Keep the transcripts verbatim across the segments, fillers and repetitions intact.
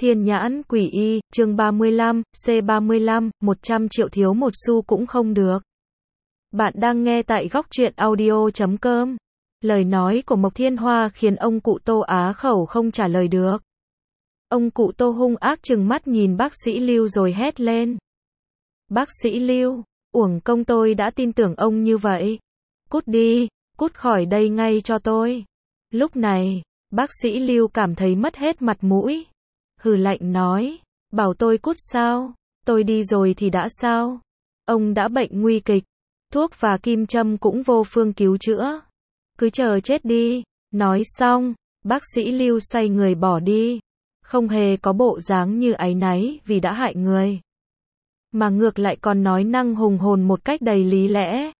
Thiên nhãn quỷ y, chương ba mươi lăm, C ba mươi lăm, một trăm triệu thiếu một xu cũng không được. Bạn đang nghe tại góc truyện audio chấm com. Lời nói của Mộc Thiên Hoa khiến ông cụ Tô á khẩu không trả lời được. Ông cụ Tô hung ác trừng mắt nhìn bác sĩ Lưu rồi hét lên. Bác sĩ Lưu, uổng công tôi đã tin tưởng ông như vậy. Cút đi, cút khỏi đây ngay cho tôi. Lúc này, bác sĩ Lưu cảm thấy mất hết mặt mũi. Hừ lạnh nói, bảo tôi cút sao, tôi đi rồi thì đã sao? Ông đã bệnh nguy kịch, thuốc và kim châm cũng vô phương cứu chữa. Cứ chờ chết đi. Nói xong, bác sĩ Lưu xoay người bỏ đi. Không hề có bộ dáng như áy náy vì đã hại người. Mà ngược lại còn nói năng hùng hồn một cách đầy lý lẽ.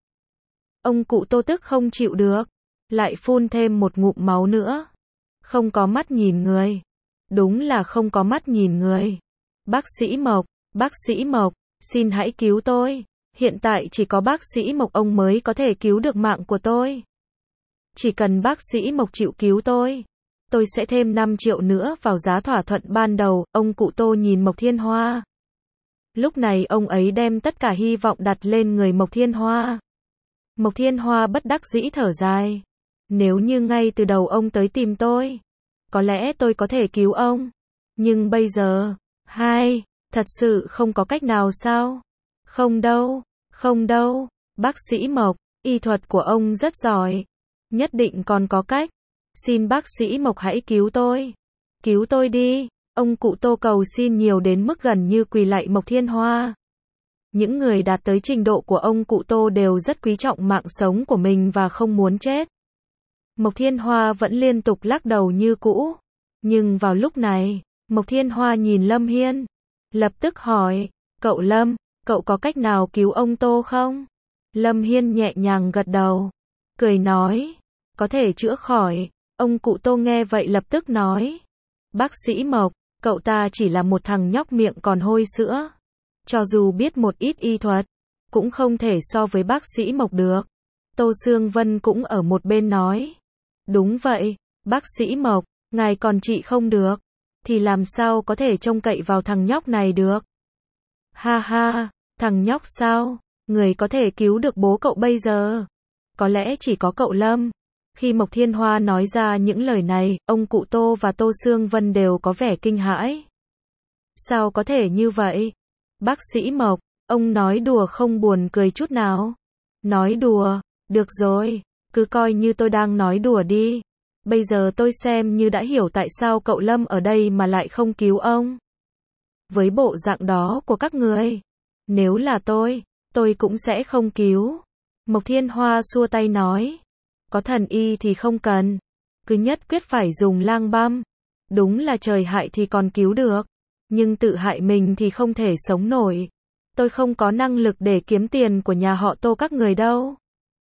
Ông cụ Tô tức không chịu được, lại phun thêm một ngụm máu nữa. Không có mắt nhìn người. Đúng là không có mắt nhìn người. Bác sĩ Mộc, bác sĩ Mộc, xin hãy cứu tôi. Hiện tại chỉ có bác sĩ Mộc ông mới có thể cứu được mạng của tôi. Chỉ cần bác sĩ Mộc chịu cứu tôi, tôi sẽ thêm năm triệu nữa vào giá thỏa thuận ban đầu. Ông cụ Tô nhìn Mộc Thiên Hoa. Lúc này ông ấy đem tất cả hy vọng đặt lên người Mộc Thiên Hoa. Mộc Thiên Hoa bất đắc dĩ thở dài. Nếu như ngay từ đầu ông tới tìm tôi, có lẽ tôi có thể cứu ông. Nhưng bây giờ, hai, thật sự không có cách nào sao? Không đâu, không đâu, bác sĩ Mộc, y thuật của ông rất giỏi. Nhất định còn có cách. Xin bác sĩ Mộc hãy cứu tôi. Cứu tôi đi. Ông cụ Tô cầu xin nhiều đến mức gần như quỳ lạy Mộc Thiên Hoa. Những người đạt tới trình độ của ông cụ Tô đều rất quý trọng mạng sống của mình và không muốn chết. Mộc Thiên Hoa vẫn liên tục lắc đầu như cũ. Nhưng vào lúc này, Mộc Thiên Hoa nhìn Lâm Hiên. Lập tức hỏi, cậu Lâm, cậu có cách nào cứu ông Tô không? Lâm Hiên nhẹ nhàng gật đầu. Cười nói, có thể chữa khỏi. Ông cụ Tô nghe vậy lập tức nói. Bác sĩ Mộc, cậu ta chỉ là một thằng nhóc miệng còn hôi sữa. Cho dù biết một ít y thuật, cũng không thể so với bác sĩ Mộc được. Tô Sương Vân cũng ở một bên nói. Đúng vậy, bác sĩ Mộc, ngài còn trị không được, thì làm sao có thể trông cậy vào thằng nhóc này được. Ha ha, thằng nhóc sao, người có thể cứu được bố cậu bây giờ? Có lẽ chỉ có cậu Lâm. Khi Mộc Thiên Hoa nói ra những lời này, ông cụ Tô và Tô Sương Vân đều có vẻ kinh hãi. Sao có thể như vậy? Bác sĩ Mộc, ông nói đùa không buồn cười chút nào. Nói đùa, được rồi, cứ coi như tôi đang nói đùa đi. Bây giờ tôi xem như đã hiểu tại sao cậu Lâm ở đây mà lại không cứu ông. Với bộ dạng đó của các người, nếu là tôi, tôi cũng sẽ không cứu. Mộc Thiên Hoa xua tay nói. Có thần y thì không cần. Cứ nhất quyết phải dùng lang băm. Đúng là trời hại thì còn cứu được. Nhưng tự hại mình thì không thể sống nổi. Tôi không có năng lực để kiếm tiền của nhà họ Tô các người đâu.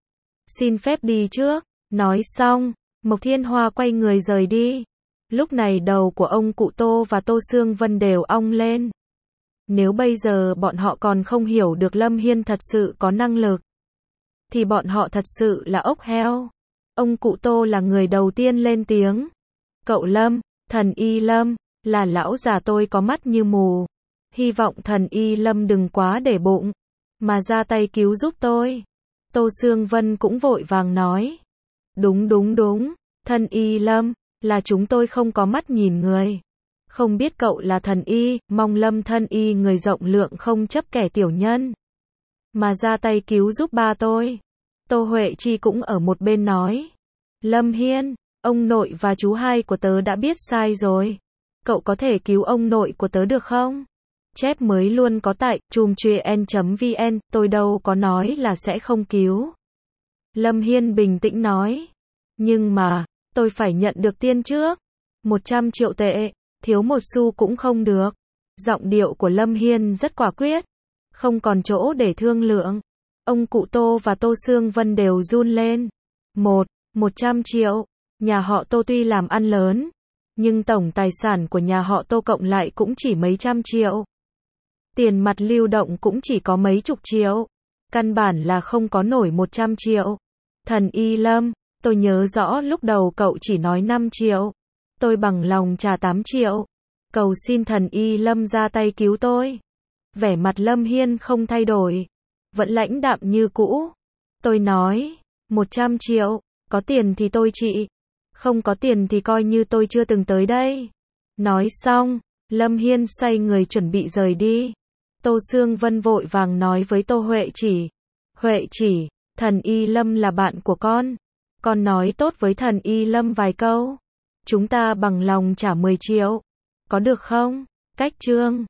Xin phép đi trước. Nói xong, Mộc Thiên Hoa quay người rời đi. Lúc này đầu của ông cụ Tô và Tô Sương Vân đều ong lên. Nếu bây giờ bọn họ còn không hiểu được Lâm Hiên thật sự có năng lực, thì bọn họ thật sự là ốc heo. Ông cụ Tô là người đầu tiên lên tiếng. Cậu Lâm, thần y Lâm, là lão già tôi có mắt như mù. Hy vọng thần y Lâm đừng quá để bụng, mà ra tay cứu giúp tôi. Tô Sương Vân cũng vội vàng nói. Đúng đúng đúng, thần y Lâm, là chúng tôi không có mắt nhìn người. Không biết cậu là thần y, mong Lâm thần y người rộng lượng không chấp kẻ tiểu nhân, mà ra tay cứu giúp ba tôi. Tô Huệ Chi cũng ở một bên nói. Lâm Hiên, ông nội và chú hai của tớ đã biết sai rồi. Cậu có thể cứu ông nội của tớ được không? Chép mới luôn có tại chum chuyen chấm vn, tôi đâu có nói là sẽ không cứu. Lâm Hiên bình tĩnh nói. Nhưng mà, tôi phải nhận được tiền trước. một trăm triệu tệ, thiếu một xu cũng không được. Giọng điệu của Lâm Hiên rất quả quyết. Không còn chỗ để thương lượng. Ông cụ Tô và Tô Sương Vân đều run lên. Một, một trăm triệu. Nhà họ Tô tuy làm ăn lớn, nhưng tổng tài sản của nhà họ Tô cộng lại cũng chỉ mấy trăm triệu. Tiền mặt lưu động cũng chỉ có mấy chục triệu. Căn bản là không có nổi một trăm triệu. Thần y Lâm, tôi nhớ rõ lúc đầu cậu chỉ nói năm triệu. Tôi bằng lòng trả tám triệu. Cầu xin thần Y Lâm ra tay cứu tôi. Vẻ mặt Lâm Hiên không thay đổi, vẫn lãnh đạm như cũ. Tôi nói, một trăm triệu, có tiền thì tôi trị, không có tiền thì coi như tôi chưa từng tới đây. Nói xong, Lâm Hiên xoay người chuẩn bị rời đi. Tô Sương Vân vội vàng nói với Tô Huệ Chỉ, Huệ Chỉ, thần Y Lâm là bạn của con, con nói tốt với thần Y Lâm vài câu, chúng ta bằng lòng trả mười triệu, có được không? Cách chương